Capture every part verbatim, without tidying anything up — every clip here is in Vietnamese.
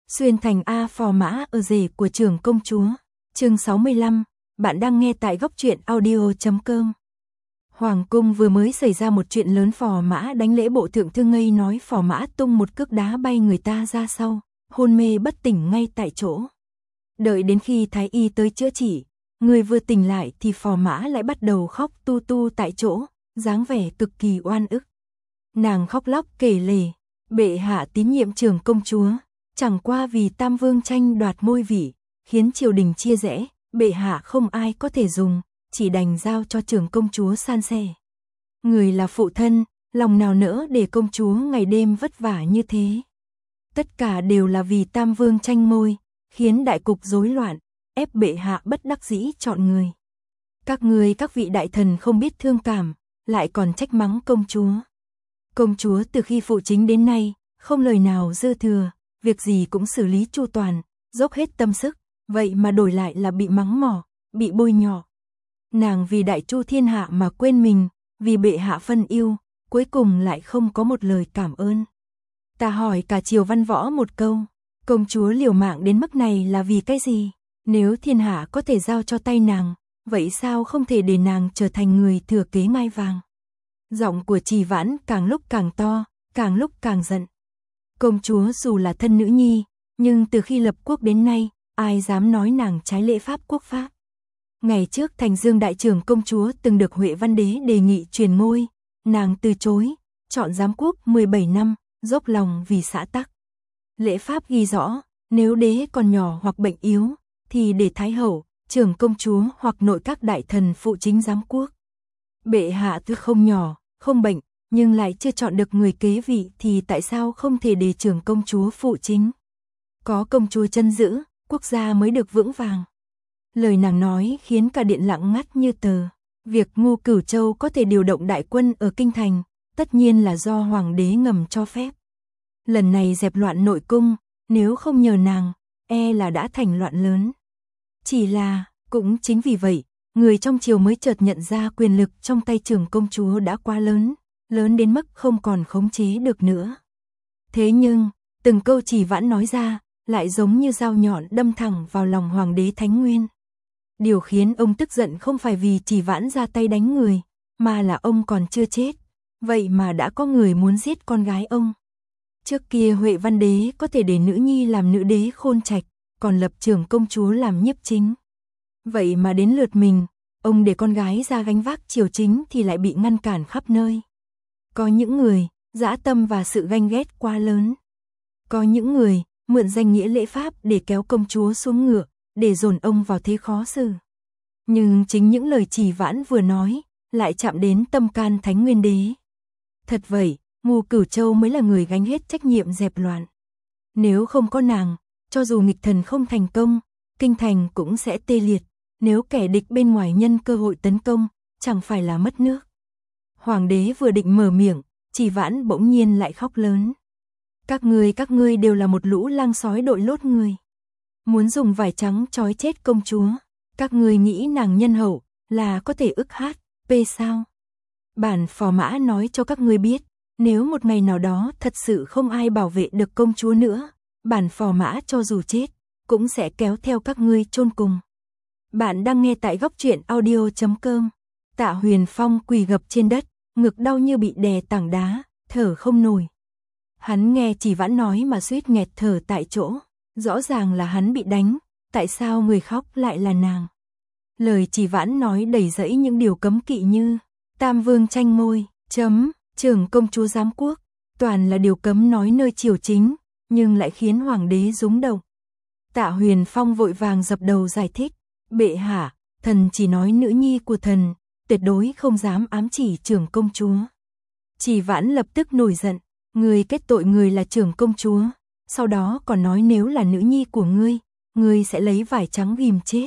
Xuyên thành A phò mã ở rể của trưởng công chúa. Chương sáu mươi lăm, bạn đang nghe tại góc truyện audio chấm com. Hoàng cung vừa mới xảy ra một chuyện lớn, phò mã đánh lễ bộ thượng thư ngây nói, phò mã tung một cước đá bay người ta ra sau, hôn mê bất tỉnh ngay tại chỗ. Đợi đến khi thái y tới chữa trị, người vừa tỉnh lại thì phò mã lại bắt đầu khóc tu tu tại chỗ, dáng vẻ cực kỳ oan ức. Nàng khóc lóc kể lể, bệ hạ tín nhiệm trưởng công chúa, chẳng qua vì Tam Vương tranh đoạt ngôi vị, khiến triều đình chia rẽ, bệ hạ không ai có thể dùng, chỉ đành giao cho trưởng công chúa san sẻ. Người là phụ thân, lòng nào nỡ để công chúa ngày đêm vất vả như thế. Tất cả đều là vì Tam Vương tranh ngôi, khiến đại cục rối loạn, ép bệ hạ bất đắc dĩ chọn người. Các người các vị đại thần không biết thương cảm, lại còn trách mắng công chúa. Công chúa từ khi phụ chính đến nay, không lời nào dư thừa, việc gì cũng xử lý chu toàn, dốc hết tâm sức, vậy mà đổi lại là bị mắng mỏ, bị bôi nhọ. Nàng vì đại chu thiên hạ mà quên mình, vì bệ hạ phân yêu, cuối cùng lại không có một lời cảm ơn. Ta hỏi cả triều văn võ một câu, công chúa liều mạng đến mức này là vì cái gì? Nếu thiên hạ có thể giao cho tay nàng, vậy sao không thể để nàng trở thành người thừa kế ngai vàng? Giọng của Trì Vãn càng lúc càng to, càng lúc càng giận. Công chúa dù là thân nữ nhi, nhưng từ khi lập quốc đến nay, ai dám nói nàng trái lễ pháp quốc pháp. Ngày trước Thành Dương đại trưởng công chúa từng được Huệ Văn Đế đề nghị truyền ngôi, nàng từ chối, chọn giám quốc mười bảy năm, dốc lòng vì xã tắc. Lễ pháp ghi rõ, nếu đế còn nhỏ hoặc bệnh yếu, thì để thái hậu, trưởng công chúa hoặc nội các đại thần phụ chính giám quốc. Bệ hạ tuy không nhỏ, không bệnh, nhưng lại chưa chọn được người kế vị thì tại sao không thể để trưởng công chúa phụ chính? Có công chúa chân giữ, quốc gia mới được vững vàng. Lời nàng nói khiến cả điện lặng ngắt như tờ. Việc Ngô Cửu Châu có thể điều động đại quân ở kinh thành, tất nhiên là do hoàng đế ngầm cho phép. Lần này dẹp loạn nội cung, nếu không nhờ nàng, e là đã thành loạn lớn. Chỉ là, cũng chính vì vậy, người trong triều mới chợt nhận ra quyền lực trong tay trưởng công chúa đã quá lớn, lớn đến mức không còn khống chế được nữa. Thế nhưng, từng câu Trì Vãn nói ra, lại giống như dao nhọn đâm thẳng vào lòng hoàng đế Thánh Nguyên. Điều khiến ông tức giận không phải vì Trì Vãn ra tay đánh người, mà là ông còn chưa chết, vậy mà đã có người muốn giết con gái ông. Trước kia Huệ Văn Đế có thể để nữ nhi làm nữ đế khôn trạch, còn lập trưởng công chúa làm nhiếp chính. Vậy mà đến lượt mình, ông để con gái ra gánh vác triều chính thì lại bị ngăn cản khắp nơi. Có những người, dã tâm và sự ganh ghét quá lớn. Có những người, mượn danh nghĩa lễ pháp để kéo công chúa xuống ngựa, để dồn ông vào thế khó xử. Nhưng chính những lời Trì Vãn vừa nói, lại chạm đến tâm can Thánh Nguyên Đế. Thật vậy, Ngô Cửu Châu mới là người gánh hết trách nhiệm dẹp loạn. Nếu không có nàng, cho dù nghịch thần không thành công, kinh thành cũng sẽ tê liệt. Nếu kẻ địch bên ngoài nhân cơ hội tấn công, chẳng phải là mất nước. Hoàng đế vừa định mở miệng, Trì Vãn bỗng nhiên lại khóc lớn. Các ngươi các ngươi đều là một lũ lang sói đội lốt người. Muốn dùng vải trắng trói chết công chúa, các ngươi nghĩ nàng nhân hậu là có thể ức hát, pê sao? Bản phò mã nói cho các ngươi biết, nếu một ngày nào đó thật sự không ai bảo vệ được công chúa nữa, bản phò mã cho dù chết, cũng sẽ kéo theo các ngươi chôn cùng. Bạn đang nghe tại góc truyện audio chấm com. Tạ Huyền Phong quỳ gập trên đất, ngực đau như bị đè tảng đá, thở không nổi. Hắn nghe Trì Vãn nói mà suýt nghẹt thở tại chỗ. Rõ ràng là hắn bị đánh, tại sao người khóc lại là nàng? Lời Trì Vãn nói đầy rẫy những điều cấm kỵ như Tam Vương tranh ngôi, chấm, trưởng công chúa giám quốc, toàn là điều cấm nói nơi triều chính, nhưng lại khiến hoàng đế rúng động. Tạ Huyền Phong vội vàng dập đầu giải thích, bệ hạ, thần chỉ nói nữ nhi của thần, tuyệt đối không dám ám chỉ trưởng công chúa. Trì Vãn lập tức nổi giận, người kết tội người là trưởng công chúa, sau đó còn nói nếu là nữ nhi của ngươi, ngươi sẽ lấy vải trắng ghim chết.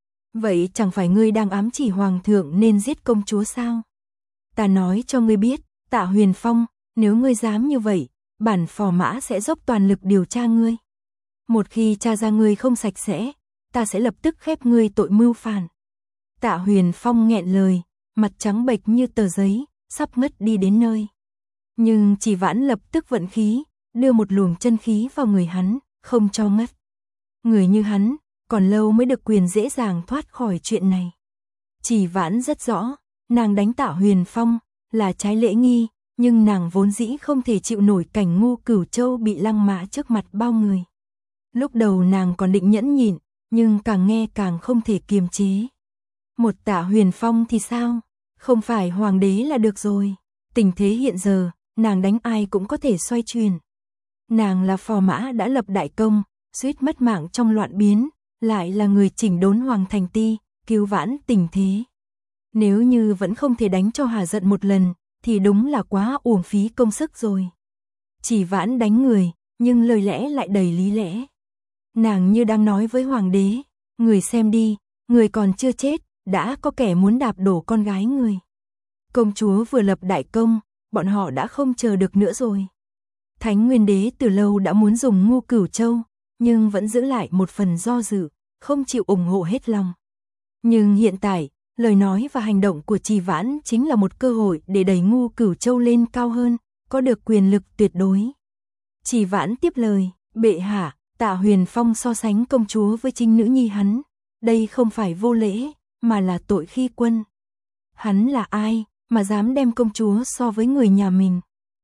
Vậy chẳng phải ngươi đang ám chỉ hoàng thượng nên giết công chúa sao? Ta nói cho ngươi biết, Tạ Huyền Phong, nếu ngươi dám như vậy, bản phò mã sẽ dốc toàn lực điều tra ngươi. Một khi tra ra ngươi không sạch sẽ, ta sẽ lập tức khép ngươi tội mưu phản. Tạ Huyền Phong nghẹn lời, mặt trắng bệch như tờ giấy, sắp ngất đi đến nơi. Nhưng Trì Vãn lập tức vận khí, đưa một luồng chân khí vào người hắn, không cho ngất. Người như hắn, còn lâu mới được quyền dễ dàng thoát khỏi chuyện này. Chỉ Vãn rất rõ, nàng đánh Tạ Huyền Phong là trái lễ nghi, nhưng nàng vốn dĩ không thể chịu nổi cảnh Ngô Cửu Châu bị lăng mạ trước mặt bao người. Lúc đầu nàng còn định nhẫn nhịn, nhưng càng nghe càng không thể kiềm chế. Một Tạ Huyền Phong thì sao? Không phải hoàng đế là được rồi. Tình thế hiện giờ, nàng đánh ai cũng có thể xoay chuyển. Nàng là phò mã đã lập đại công, suýt mất mạng trong loạn biến, lại là người chỉnh đốn hoàng thành ti, cứu vãn tình thế. Nếu như vẫn không thể đánh cho hà giận một lần, thì đúng là quá uổng phí công sức rồi. Chỉ Vãn đánh người, nhưng lời lẽ lại đầy lý lẽ. Nàng như đang nói với hoàng đế, người xem đi, người còn chưa chết, đã có kẻ muốn đạp đổ con gái người. Công chúa vừa lập đại công, bọn họ đã không chờ được nữa rồi. Thánh Nguyên Đế từ lâu đã muốn dùng Ngô Cửu Châu, nhưng vẫn giữ lại một phần do dự, không chịu ủng hộ hết lòng. Nhưng hiện tại, lời nói và hành động của Chỉ Vãn chính là một cơ hội để đẩy Ngô Cửu Châu lên cao hơn, có được quyền lực tuyệt đối. Chỉ Vãn tiếp lời, bệ hạ, Tạ Huyền Phong so sánh công chúa với chính nữ nhi hắn, đây không phải vô lễ, mà là tội khi quân. Hắn là ai mà dám đem công chúa so với người nhà mình?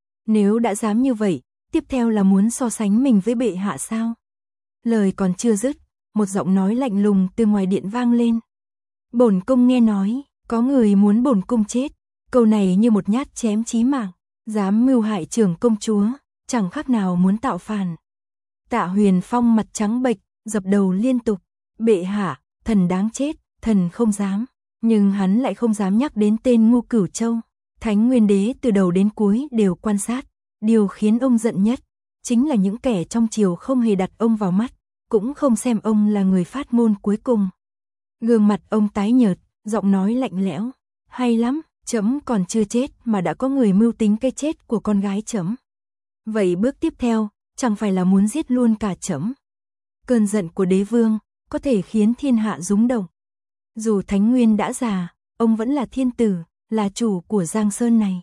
Nếu đã dám như vậy, tiếp theo là muốn so sánh mình với bệ hạ sao? Lời còn chưa dứt, một giọng nói lạnh lùng từ ngoài điện vang lên. Bổn cung nghe nói, có người muốn bổn cung chết. Câu này như một nhát chém chí mạng, dám mưu hại trưởng công chúa, chẳng khác nào muốn tạo phản. Tạ Huyền Phong mặt trắng bệch, dập đầu liên tục. Bệ hạ, thần đáng chết, thần không dám. Nhưng hắn lại không dám nhắc đến tên Ngô Cửu Châu. Thánh Nguyên Đế từ đầu đến cuối đều quan sát. Điều khiến ông giận nhất, chính là những kẻ trong triều không hề đặt ông vào mắt, cũng không xem ông là người phát ngôn cuối cùng. Gương mặt ông tái nhợt, giọng nói lạnh lẽo. Hay lắm, trẫm còn chưa chết mà đã có người mưu tính cái chết của con gái trẫm. Vậy bước tiếp theo, chẳng phải là muốn giết luôn cả trẫm? Cơn giận của đế vương có thể khiến thiên hạ rúng động. Dù Thánh Nguyên đã già, ông vẫn là thiên tử, là chủ của Giang Sơn này.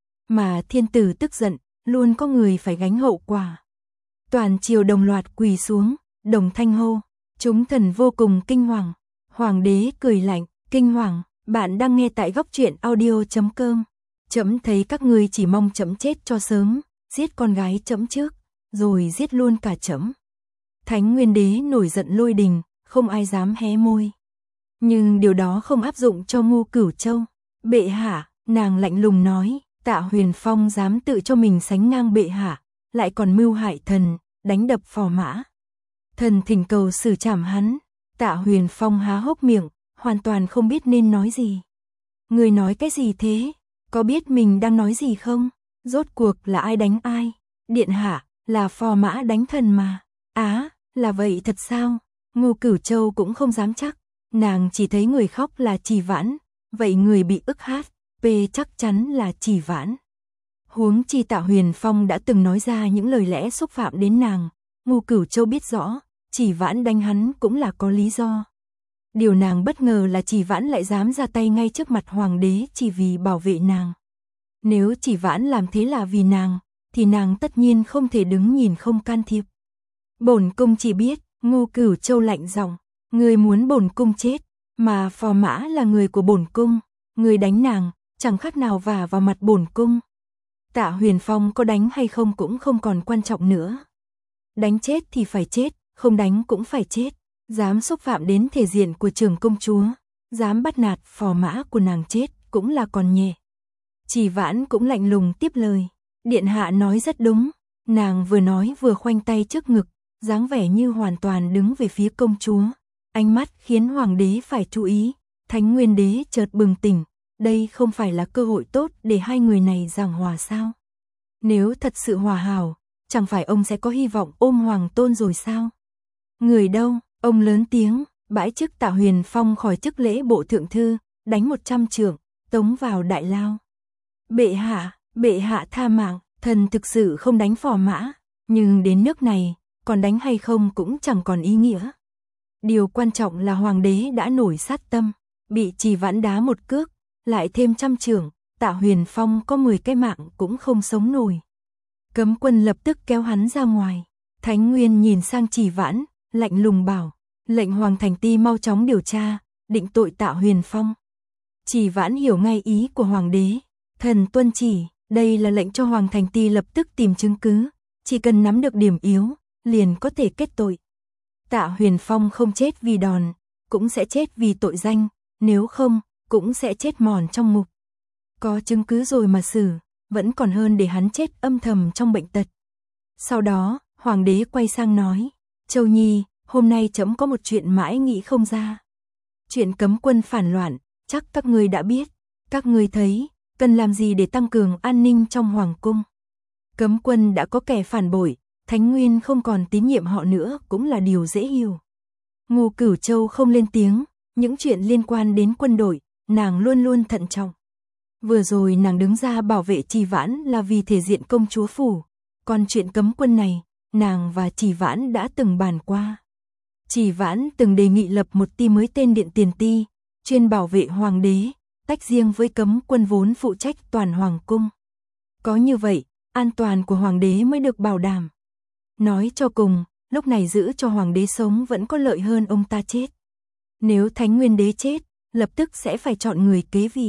Mà thiên tử tức giận, luôn có người phải gánh hậu quả. Toàn triều đồng loạt quỳ xuống, đồng thanh hô. Chúng thần vô cùng kinh hoàng. Hoàng đế cười lạnh, kinh hoàng, bạn đang nghe tại góc truyện audio chấm com. Trẫm thấy các ngươi chỉ mong trẫm chết cho sớm, giết con gái trẫm trước, rồi giết luôn cả trẫm. Thánh Nguyên Đế nổi giận lôi đình, không ai dám hé môi. Nhưng điều đó không áp dụng cho Ngô Cửu Châu. Bệ hạ, nàng lạnh lùng nói, Tạ Huyền Phong dám tự cho mình sánh ngang bệ hạ, lại còn mưu hại thần, đánh đập phò mã. Thần thỉnh cầu xử trảm hắn. Tạ Huyền Phong há hốc miệng, hoàn toàn không biết nên nói gì. Người nói cái gì thế? Có biết mình đang nói gì không? Rốt cuộc là ai đánh ai? Điện hạ, là phò mã đánh thần mà. Á, là vậy thật sao? Ngô Cửu Châu cũng không dám chắc. Nàng chỉ thấy người khóc là Chỉ Vãn, vậy người bị ức hát, p chắc chắn là Chỉ Vãn. Huống chi Tạ Huyền Phong đã từng nói ra những lời lẽ xúc phạm đến nàng. Ngô Cửu Châu biết rõ, Chỉ Vãn đánh hắn cũng là có lý do. Điều nàng bất ngờ là Chỉ Vãn lại dám ra tay ngay trước mặt hoàng đế chỉ vì bảo vệ nàng. Nếu Chỉ Vãn làm thế là vì nàng, thì nàng tất nhiên không thể đứng nhìn không can thiệp. Bổn cung chỉ biết, Ngô Cửu Châu lạnh giọng, người muốn bổn cung chết, mà phò mã là người của bổn cung, người đánh nàng, chẳng khác nào vả vào mặt bổn cung. Tạ Huyền Phong có đánh hay không cũng không còn quan trọng nữa. Đánh chết thì phải chết, không đánh cũng phải chết. Dám xúc phạm đến thể diện của trưởng công chúa, dám bắt nạt phò mã của nàng chết cũng là còn nhẹ. Chỉ Vãn cũng lạnh lùng tiếp lời. Điện hạ nói rất đúng. Nàng vừa nói vừa khoanh tay trước ngực, dáng vẻ như hoàn toàn đứng về phía công chúa. Ánh mắt khiến hoàng đế phải chú ý. Thánh Nguyên Đế chợt bừng tỉnh. Đây không phải là cơ hội tốt để hai người này giảng hòa sao? Nếu thật sự hòa hảo, chẳng phải ông sẽ có hy vọng ôm hoàng tôn rồi sao? Người đâu? Ông lớn tiếng, bãi chức Tạ Huyền Phong khỏi chức lễ bộ thượng thư, đánh một trăm trượng, tống vào đại lao. Bệ hạ, bệ hạ tha mạng, thần thực sự không đánh phò mã, nhưng đến nước này, còn đánh hay không cũng chẳng còn ý nghĩa. Điều quan trọng là hoàng đế đã nổi sát tâm, bị Chỉ Vãn đá một cước, lại thêm trăm trượng, Tạ Huyền Phong có mười cái mạng cũng không sống nổi. Cấm quân lập tức kéo hắn ra ngoài. Thánh Nguyên nhìn sang Chỉ Vãn, lạnh lùng bảo, lệnh Hoàng Thành Ti mau chóng điều tra, định tội Tạ Huyền Phong. Chỉ Vãn hiểu ngay ý của Hoàng đế, thần tuân chỉ, đây là lệnh cho Hoàng Thành Ti lập tức tìm chứng cứ, chỉ cần nắm được điểm yếu, liền có thể kết tội. Tạ Huyền Phong không chết vì đòn, cũng sẽ chết vì tội danh, nếu không, cũng sẽ chết mòn trong ngục. Có chứng cứ rồi mà xử, vẫn còn hơn để hắn chết âm thầm trong bệnh tật. Sau đó, Hoàng đế quay sang nói, Châu Nhi, hôm nay trẫm có một chuyện mãi nghĩ không ra. Chuyện cấm quân phản loạn, chắc các ngươi đã biết, các ngươi thấy, cần làm gì để tăng cường an ninh trong Hoàng cung. Cấm quân đã có kẻ phản bội, Thánh Nguyên không còn tín nhiệm họ nữa cũng là điều dễ hiểu. Ngô Cửu Châu không lên tiếng, những chuyện liên quan đến quân đội, nàng luôn luôn thận trọng. Vừa rồi nàng đứng ra bảo vệ Chỉ Vãn là vì thể diện công chúa phủ, còn chuyện cấm quân này, nàng và Chỉ Vãn đã từng bàn qua. Chỉ Vãn từng đề nghị lập một ty mới tên Điện Tiền Ty, chuyên bảo vệ hoàng đế, tách riêng với cấm quân vốn phụ trách toàn hoàng cung. Có như vậy, an toàn của hoàng đế mới được bảo đảm. Nói cho cùng, lúc này giữ cho hoàng đế sống vẫn có lợi hơn ông ta chết. Nếu Thánh Nguyên đế chết, lập tức sẽ phải chọn người kế vị.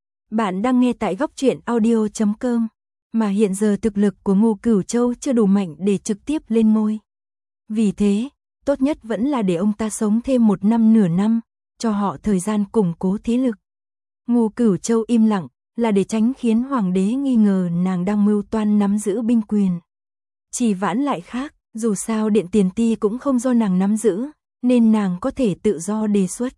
Bạn đang nghe tại góc truyện audio chấm com, mà hiện giờ thực lực của Ngô Cửu Châu chưa đủ mạnh để trực tiếp lên ngôi. Vì thế, tốt nhất vẫn là để ông ta sống thêm một năm nửa năm, cho họ thời gian củng cố thế lực. Ngô Cửu Châu im lặng, là để tránh khiến hoàng đế nghi ngờ nàng đang mưu toan nắm giữ binh quyền. Chỉ Vãn lại khác, dù sao Điện Tiền Ty cũng không do nàng nắm giữ, nên nàng có thể tự do đề xuất.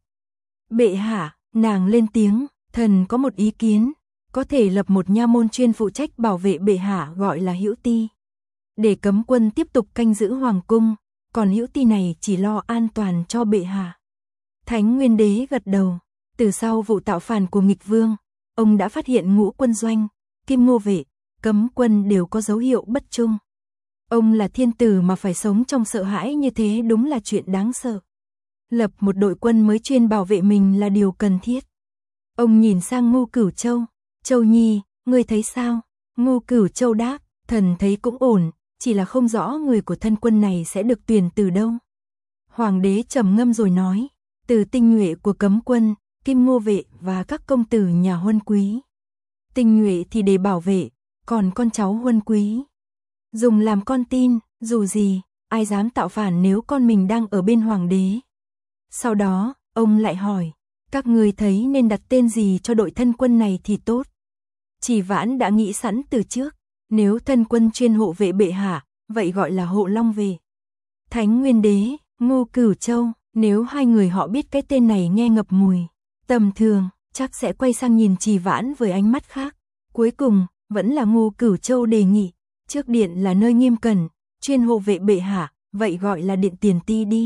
Bệ hạ, nàng lên tiếng, thần có một ý kiến, có thể lập một nha môn chuyên phụ trách bảo vệ bệ hạ gọi là Hữu Ty. Để cấm quân tiếp tục canh giữ hoàng cung, còn Hữu Ty này chỉ lo an toàn cho bệ hạ. Thánh Nguyên đế gật đầu, từ sau vụ tạo phản của nghịch vương, ông đã phát hiện Ngũ Quân Doanh, Kim Ngô Vệ, cấm quân đều có dấu hiệu bất trung. Ông là thiên tử mà phải sống trong sợ hãi như thế đúng là chuyện đáng sợ. Lập một đội quân mới chuyên bảo vệ mình là điều cần thiết. Ông nhìn sang Ngô Cửu Châu, Châu Nhi, ngươi thấy sao? Ngô Cửu Châu đáp, thần thấy cũng ổn, chỉ là không rõ người của thân quân này sẽ được tuyển từ đâu. Hoàng đế trầm ngâm rồi nói, từ tinh nhuệ của cấm quân, Kim Ngô Vệ và các công tử nhà huân quý. Tinh nhuệ thì để bảo vệ, còn con cháu huân quý dùng làm con tin, dù gì, ai dám tạo phản nếu con mình đang ở bên hoàng đế. Sau đó, ông lại hỏi, các ngươi thấy nên đặt tên gì cho đội thân quân này thì tốt. Chỉ Vãn đã nghĩ sẵn từ trước, nếu thân quân chuyên hộ vệ bệ hạ, vậy gọi là hộ long vệ. Thánh Nguyên đế, Ngô Cửu Châu, nếu hai người họ biết cái tên này nghe ngập mùi tầm thường, chắc sẽ quay sang nhìn Chỉ Vãn với ánh mắt khác. Cuối cùng, vẫn là Ngô Cửu Châu đề nghị, trước điện là nơi nghiêm cẩn, chuyên hộ vệ bệ hạ, vậy gọi là Điện Tiền Ty đi.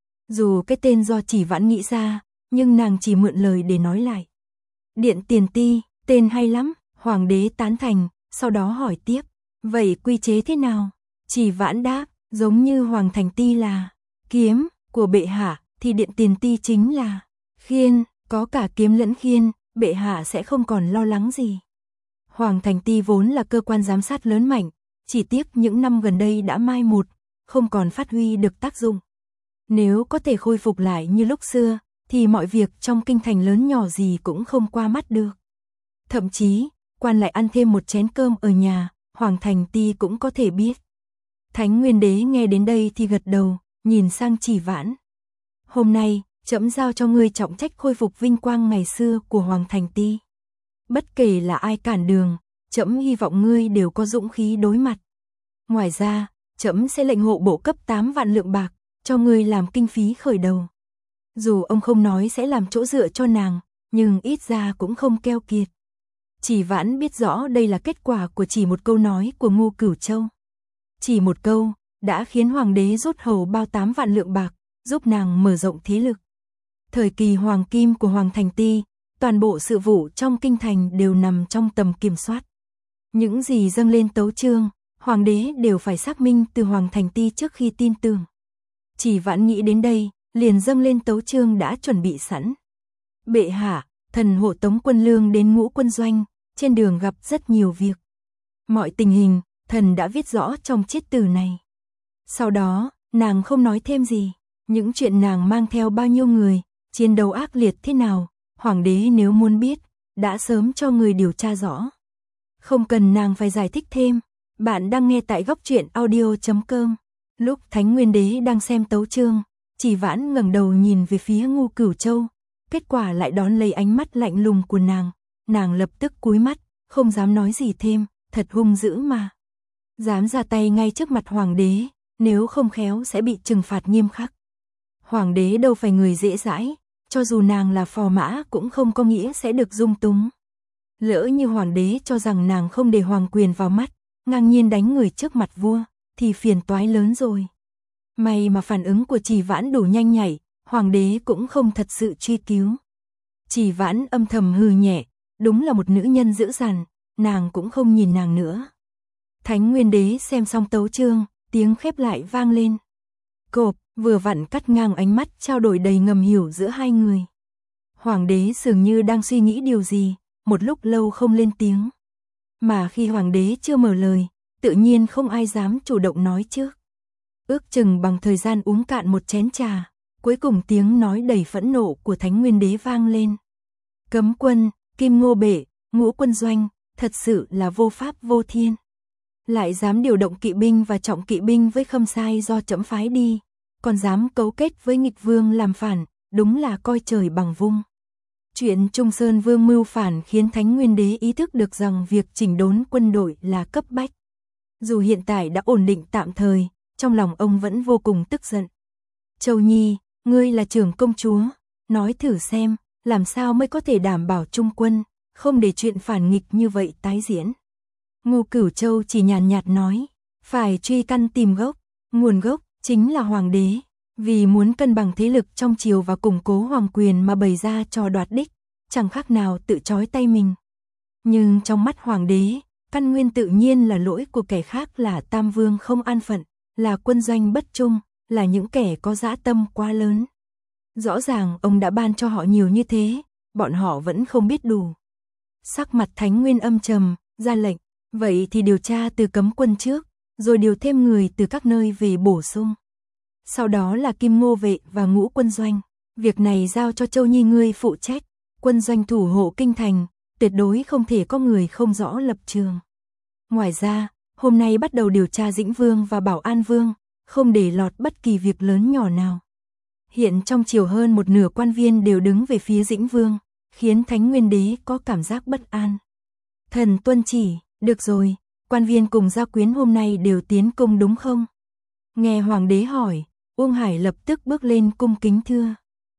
Dù cái tên do Chỉ Vãn nghĩ ra, nhưng nàng chỉ mượn lời để nói lại. Điện Tiền Ty, tên hay lắm, hoàng đế tán thành, sau đó hỏi tiếp, vậy quy chế thế nào? Chỉ Vãn đáp, giống như Hoàng Thành Ty là kiếm của bệ hạ, thì Điện Tiền Ty chính là khiên, có cả kiếm lẫn khiên, bệ hạ sẽ không còn lo lắng gì. Hoàng Thành Ty vốn là cơ quan giám sát lớn mạnh, chỉ tiếc những năm gần đây đã mai một, không còn phát huy được tác dụng. Nếu có thể khôi phục lại như lúc xưa, thì mọi việc trong kinh thành lớn nhỏ gì cũng không qua mắt được. Thậm chí, quan lại ăn thêm một chén cơm ở nhà, Hoàng Thành Ty cũng có thể biết. Thánh Nguyên đế nghe đến đây thì gật đầu, nhìn sang Chỉ Vãn. Hôm nay, trẫm giao cho ngươi trọng trách khôi phục vinh quang ngày xưa của Hoàng Thành Ty. Bất kể là ai cản đường, trẫm hy vọng ngươi đều có dũng khí đối mặt. Ngoài ra, trẫm sẽ lệnh hộ bộ cấp tám vạn lượng bạc, cho ngươi làm kinh phí khởi đầu. Dù ông không nói sẽ làm chỗ dựa cho nàng, nhưng ít ra cũng không keo kiệt. Chỉ Vãn biết rõ đây là kết quả của chỉ một câu nói của Ngô Cửu Châu. Chỉ một câu, đã khiến hoàng đế rút hầu bao tám vạn lượng bạc, giúp nàng mở rộng thế lực. Thời kỳ hoàng kim của Hoàng Thành Ty, toàn bộ sự vụ trong kinh thành đều nằm trong tầm kiểm soát. Những gì dâng lên tấu chương, hoàng đế đều phải xác minh từ Hoàng Thành Ty trước khi tin tưởng. Chỉ Vãn nghĩ đến đây, liền dâng lên tấu chương đã chuẩn bị sẵn. Bệ hạ, thần hộ tống quân lương đến Ngũ Quân Doanh, trên đường gặp rất nhiều việc. Mọi tình hình, thần đã viết rõ trong chiết từ này. Sau đó, nàng không nói thêm gì, những chuyện nàng mang theo bao nhiêu người, chiến đấu ác liệt thế nào, hoàng đế nếu muốn biết, đã sớm cho người điều tra rõ. Không cần nàng phải giải thích thêm, bạn đang nghe tại góc truyện audio chấm com. Lúc Thánh Nguyên Đế đang xem tấu chương, Chỉ Vãn ngẩng đầu nhìn về phía Ngô Cửu Châu, kết quả lại đón lấy ánh mắt lạnh lùng của nàng, nàng lập tức cúi mắt, không dám nói gì thêm, thật hung dữ mà. Dám ra tay ngay trước mặt hoàng đế, nếu không khéo sẽ bị trừng phạt nghiêm khắc. Hoàng đế đâu phải người dễ dãi, cho dù nàng là phò mã cũng không có nghĩa sẽ được dung túng. Lỡ như hoàng đế cho rằng nàng không để hoàng quyền vào mắt, ngang nhiên đánh người trước mặt vua, thì phiền toái lớn rồi. May mà phản ứng của Chỉ Vãn đủ nhanh nhạy, hoàng đế cũng không thật sự truy cứu. Chỉ Vãn âm thầm hừ nhẹ, đúng là một nữ nhân dữ dằn, nàng cũng không nhìn nàng nữa. Thánh Nguyên Đế xem xong tấu chương, tiếng khép lại vang lên. Cộp, vừa vặn cắt ngang ánh mắt trao đổi đầy ngầm hiểu giữa hai người. Hoàng đế dường như đang suy nghĩ điều gì, một lúc lâu không lên tiếng. Mà khi hoàng đế chưa mở lời, tự nhiên không ai dám chủ động nói trước. Ước chừng bằng thời gian uống cạn một chén trà, cuối cùng tiếng nói đầy phẫn nộ của Thánh Nguyên Đế vang lên. Cấm quân, Kim Ngô Bệ, Ngũ Quân Doanh, thật sự là vô pháp vô thiên. Lại dám điều động kỵ binh và trọng kỵ binh với Khâm Sai do trẫm phái đi, còn dám cấu kết với nghịch vương làm phản, đúng là coi trời bằng vung. Chuyện Trung Sơn Vương mưu phản khiến Thánh Nguyên Đế ý thức được rằng việc chỉnh đốn quân đội là cấp bách. Dù hiện tại đã ổn định tạm thời, trong lòng ông vẫn vô cùng tức giận. Châu Nhi, ngươi là trưởng công chúa, nói thử xem, làm sao mới có thể đảm bảo trung quân, không để chuyện phản nghịch như vậy tái diễn. Ngô Cửu Châu chỉ nhàn nhạt nói, phải truy căn tìm gốc, nguồn gốc chính là hoàng đế, vì muốn cân bằng thế lực trong triều và củng cố hoàng quyền mà bày ra trò đoạt đích, chẳng khác nào tự trói tay mình. Nhưng trong mắt hoàng đế, căn nguyên tự nhiên là lỗi của kẻ khác, là Tam Vương không an phận, là quân doanh bất trung, là những kẻ có dã tâm quá lớn. Rõ ràng ông đã ban cho họ nhiều như thế, bọn họ vẫn không biết đủ. Sắc mặt Thánh Nguyên âm trầm, ra lệnh, vậy thì điều tra từ cấm quân trước, rồi điều thêm người từ các nơi về bổ sung. Sau đó là Kim Ngô Vệ và Ngũ Quân Doanh, việc này giao cho Châu Nhi ngươi phụ trách, quân doanh thủ hộ kinh thành, tuyệt đối không thể có người không rõ lập trường. Ngoài ra, hôm nay bắt đầu điều tra Dĩnh Vương và Bảo An Vương, không để lọt bất kỳ việc lớn nhỏ nào. Hiện trong triều hơn một nửa quan viên đều đứng về phía Dĩnh Vương, khiến Thánh Nguyên Đế có cảm giác bất an. Thần tuân chỉ, được rồi, quan viên cùng gia quyến hôm nay đều tiến cung đúng không? Nghe hoàng đế hỏi, Uông Hải lập tức bước lên cung kính thưa.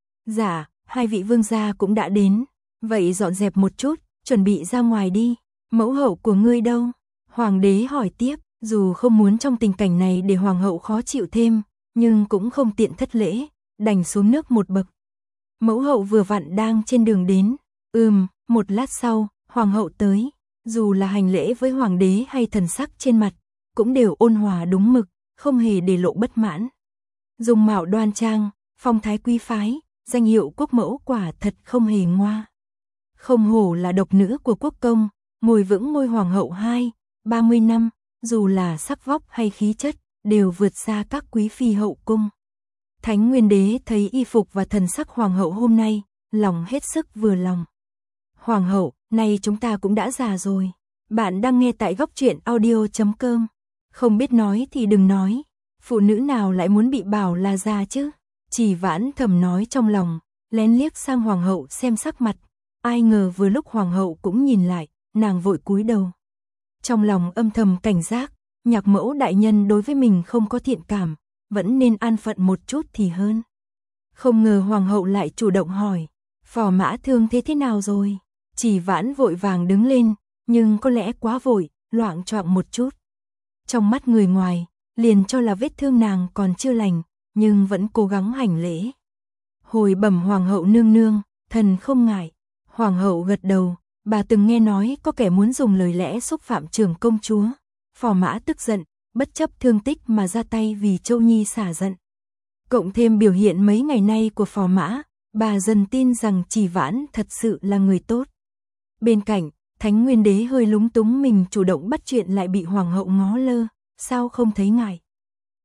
Dạ, hai vị vương gia cũng đã đến, vậy dọn dẹp một chút, chuẩn bị ra ngoài đi. Mẫu hậu của ngươi đâu? Hoàng đế hỏi tiếp, dù không muốn trong tình cảnh này để hoàng hậu khó chịu thêm, nhưng cũng không tiện thất lễ, đành xuống nước một bậc. Mẫu hậu vừa vặn đang trên đường đến. Ừm, một lát sau, hoàng hậu tới, dù là hành lễ với hoàng đế hay thần sắc trên mặt, cũng đều ôn hòa đúng mực, không hề để lộ bất mãn. Dung mạo đoan trang, phong thái quý phái, danh hiệu quốc mẫu quả thật không hề ngoa. Không hổ là độc nữ của quốc công, ngồi vững ngôi hoàng hậu hai, ba mươi năm, dù là sắc vóc hay khí chất, đều vượt xa các quý phi hậu cung. Thánh Nguyên Đế thấy y phục và thần sắc hoàng hậu hôm nay, lòng hết sức vừa lòng. Hoàng hậu, nay chúng ta cũng đã già rồi. Bạn đang nghe tại góc truyện audio chấm com. Không biết nói thì đừng nói. Phụ nữ nào lại muốn bị bảo là già chứ? Chỉ Vãn thầm nói trong lòng, lén liếc sang hoàng hậu xem sắc mặt. Ai ngờ vừa lúc hoàng hậu cũng nhìn lại, nàng vội cúi đầu. Trong lòng âm thầm cảnh giác, nhạc mẫu đại nhân đối với mình không có thiện cảm, vẫn nên an phận một chút thì hơn. Không ngờ hoàng hậu lại chủ động hỏi, phò mã thương thế thế nào rồi? Chỉ Vãn vội vàng đứng lên, nhưng có lẽ quá vội, loạng choạng một chút. Trong mắt người ngoài, liền cho là vết thương nàng còn chưa lành, nhưng vẫn cố gắng hành lễ. Hồi bẩm hoàng hậu nương nương, thần không ngại. Hoàng hậu gật đầu, bà từng nghe nói có kẻ muốn dùng lời lẽ xúc phạm trưởng công chúa. Phò mã tức giận, bất chấp thương tích mà ra tay vì Châu Nhi xả giận. Cộng thêm biểu hiện mấy ngày nay của phò mã, bà dần tin rằng Chỉ Vãn thật sự là người tốt. Bên cạnh, Thánh Nguyên Đế hơi lúng túng mình chủ động bắt chuyện lại bị hoàng hậu ngó lơ, sao không thấy ngại.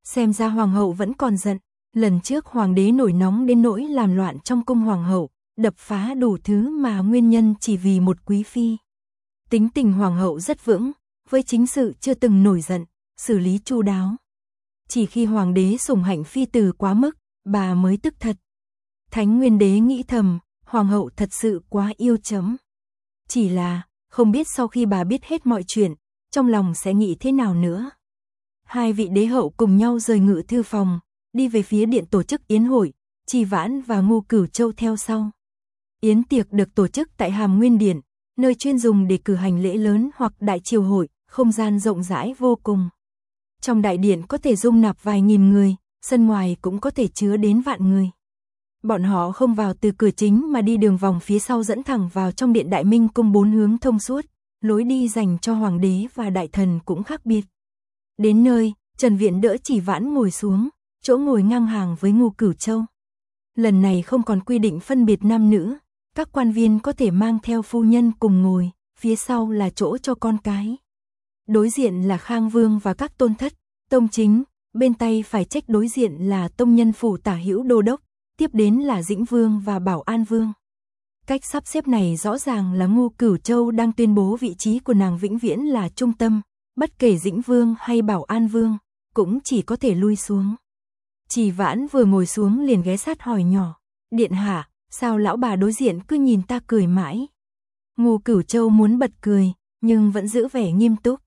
Xem ra hoàng hậu vẫn còn giận, lần trước hoàng đế nổi nóng đến nỗi làm loạn trong cung hoàng hậu, đập phá đủ thứ mà nguyên nhân chỉ vì một quý phi. Tính tình hoàng hậu rất vững, với chính sự chưa từng nổi giận, xử lý chu đáo. Chỉ khi hoàng đế sủng hạnh phi tử quá mức, bà mới tức thật. Thánh Nguyên đế nghĩ thầm, hoàng hậu thật sự quá yêu chấm. Chỉ là, không biết sau khi bà biết hết mọi chuyện, trong lòng sẽ nghĩ thế nào nữa. Hai vị đế hậu cùng nhau rời ngự thư phòng, đi về phía điện tổ chức yến hội, Trì Vãn và Ngô Cửu Châu theo sau. Yến tiệc được tổ chức tại Hàm Nguyên Điện, nơi chuyên dùng để cử hành lễ lớn hoặc đại triều hội, không gian rộng rãi vô cùng. Trong đại điện có thể dung nạp vài nghìn người, sân ngoài cũng có thể chứa đến vạn người. Bọn họ không vào từ cửa chính mà đi đường vòng phía sau dẫn thẳng vào trong điện Đại Minh cung bốn hướng thông suốt, lối đi dành cho hoàng đế và đại thần cũng khác biệt. Đến nơi, Trần Viện đỡ Trì Vãn ngồi xuống, chỗ ngồi ngang hàng với Ngô Cửu Châu. Lần này không còn quy định phân biệt nam nữ, các quan viên có thể mang theo phu nhân cùng ngồi, phía sau là chỗ cho con cái. Đối diện là Khang Vương và các tôn thất, tông chính, bên tay phải trách đối diện là tông nhân phủ Tả Hữu Đô Đốc, tiếp đến là Dĩnh Vương và Bảo An Vương. Cách sắp xếp này rõ ràng là Ngô Cửu Châu đang tuyên bố vị trí của nàng vĩnh viễn là trung tâm, bất kể Dĩnh Vương hay Bảo An Vương, cũng chỉ có thể lui xuống. Trì Vãn vừa ngồi xuống liền ghé sát hỏi nhỏ, điện hạ, sao lão bà đối diện cứ nhìn ta cười mãi? Ngô Cửu Châu muốn bật cười, nhưng vẫn giữ vẻ nghiêm túc.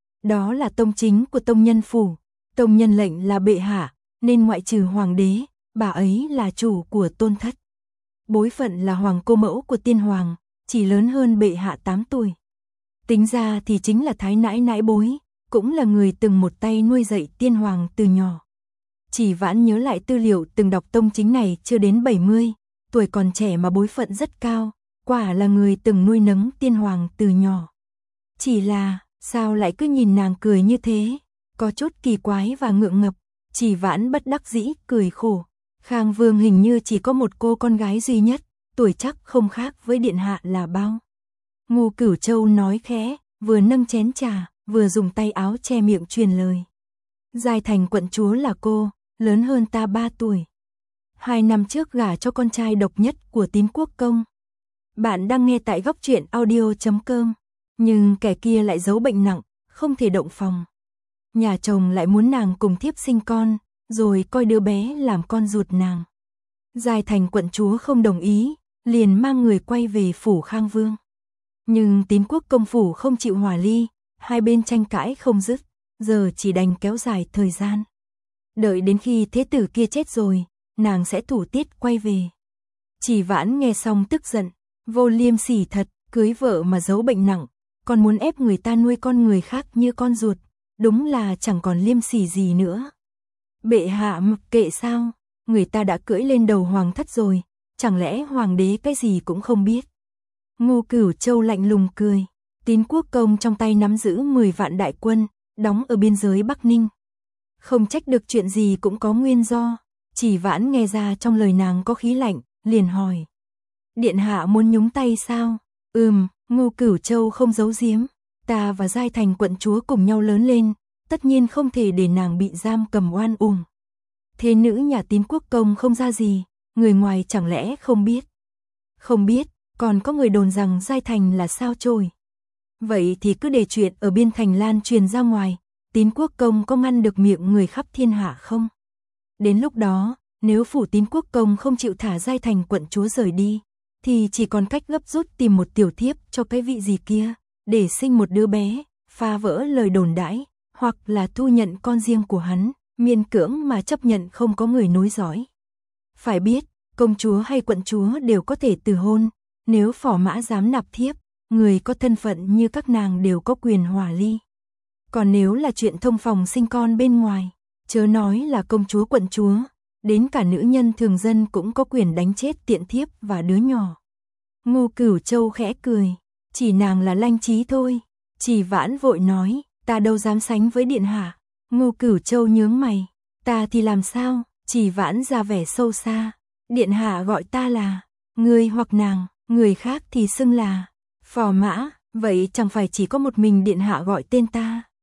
Đó là tông chính của tông nhân phủ, tông nhân lệnh là bệ hạ, nên ngoại trừ hoàng đế, bà ấy là chủ của tôn thất. Bối phận là hoàng cô mẫu của tiên hoàng, chỉ lớn hơn bệ hạ tám tuổi. Tính ra thì chính là thái nãi nãi bối, cũng là người từng một tay nuôi dạy tiên hoàng từ nhỏ. Trì Vãn nhớ lại tư liệu từng đọc tông chính này chưa đến bảy mươi, tuổi còn trẻ mà bối phận rất cao, quả là người từng nuôi nấng tiên hoàng từ nhỏ. Chỉ là, sao lại cứ nhìn nàng cười như thế, có chút kỳ quái và ngượng ngập. Trì Vãn bất đắc dĩ cười khổ. Khang Vương hình như chỉ có một cô con gái duy nhất, tuổi chắc không khác với điện hạ là bao. Ngô Cửu Châu nói khẽ, vừa nâng chén trà, vừa dùng tay áo che miệng truyền lời. Giai Thành quận chúa là cô, lớn hơn ta ba tuổi. Hai năm trước gả cho con trai độc nhất của Tín Quốc Công. Bạn đang nghe tại góc truyện audio chấm com, nhưng kẻ kia lại giấu bệnh nặng, không thể động phòng. Nhà chồng lại muốn nàng cùng thiếp sinh con, rồi coi đứa bé làm con ruột nàng. Giai Thành quận chúa không đồng ý, liền mang người quay về phủ Khang Vương. Nhưng Tín Quốc công phủ không chịu hòa ly, hai bên tranh cãi không dứt, giờ chỉ đành kéo dài thời gian. Đợi đến khi thế tử kia chết rồi, nàng sẽ thủ tiết quay về. Trì Vãn nghe xong tức giận, vô liêm sỉ thật, cưới vợ mà giấu bệnh nặng, còn muốn ép người ta nuôi con người khác như con ruột, đúng là chẳng còn liêm sỉ gì nữa. Bệ hạ mặc kệ sao, người ta đã cưỡi lên đầu hoàng thất rồi, chẳng lẽ hoàng đế cái gì cũng không biết. Ngô Cửu Châu lạnh lùng cười, Tín Quốc công trong tay nắm giữ mười vạn đại quân, đóng ở biên giới Bắc Ninh. Không trách được chuyện gì cũng có nguyên do. Trì Vãn nghe ra trong lời nàng có khí lạnh, liền hỏi. Điện hạ muốn nhúng tay sao? Ừm, Ngô Cửu Châu không giấu giếm. Ta và Giai Thành quận chúa cùng nhau lớn lên, tất nhiên không thể để nàng bị giam cầm oan uổng. Thế nữ nhà Tín Quốc công không ra gì, người ngoài chẳng lẽ không biết? Không biết, còn có người đồn rằng Giai Thành là sao chổi. Vậy thì cứ để chuyện ở biên thành lan truyền ra ngoài, Tín Quốc công có ngăn được miệng người khắp thiên hạ không? Đến lúc đó, nếu phủ Tín Quốc công không chịu thả Giai Thành quận chúa rời đi, thì chỉ còn cách gấp rút tìm một tiểu thiếp cho cái vị gì kia, để sinh một đứa bé, phá vỡ lời đồn đãi, hoặc là thu nhận con riêng của hắn, miễn cưỡng mà chấp nhận không có người nối dõi. Phải biết, công chúa hay quận chúa đều có thể từ hôn, nếu phò mã dám nạp thiếp, người có thân phận như các nàng đều có quyền hòa ly. Còn nếu là chuyện thông phòng sinh con bên ngoài, chớ nói là công chúa quận chúa, đến cả nữ nhân thường dân cũng có quyền đánh chết tiện thiếp và đứa nhỏ. Ngô Cửu Châu khẽ cười, chỉ nàng là lanh trí thôi. Trì Vãn vội nói, ta đâu dám sánh với điện hạ. Ngô Cửu Châu nhướng mày, ta thì làm sao? Trì Vãn ra vẻ sâu xa, điện hạ gọi ta là người hoặc nàng, người khác thì xưng là phò mã, vậy chẳng phải chỉ có một mình điện hạ gọi tên ta.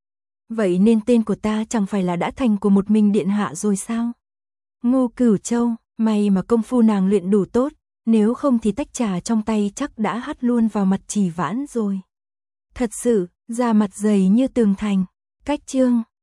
Vậy nên tên của ta chẳng phải là đã thành của một mình điện hạ rồi sao? Ngô Cửu Châu, may mà công phu nàng luyện đủ tốt, nếu không thì tách trà trong tay chắc đã hắt luôn vào mặt Chỉ Vãn rồi. Thật sự, da mặt dày như tường thành. Cách chương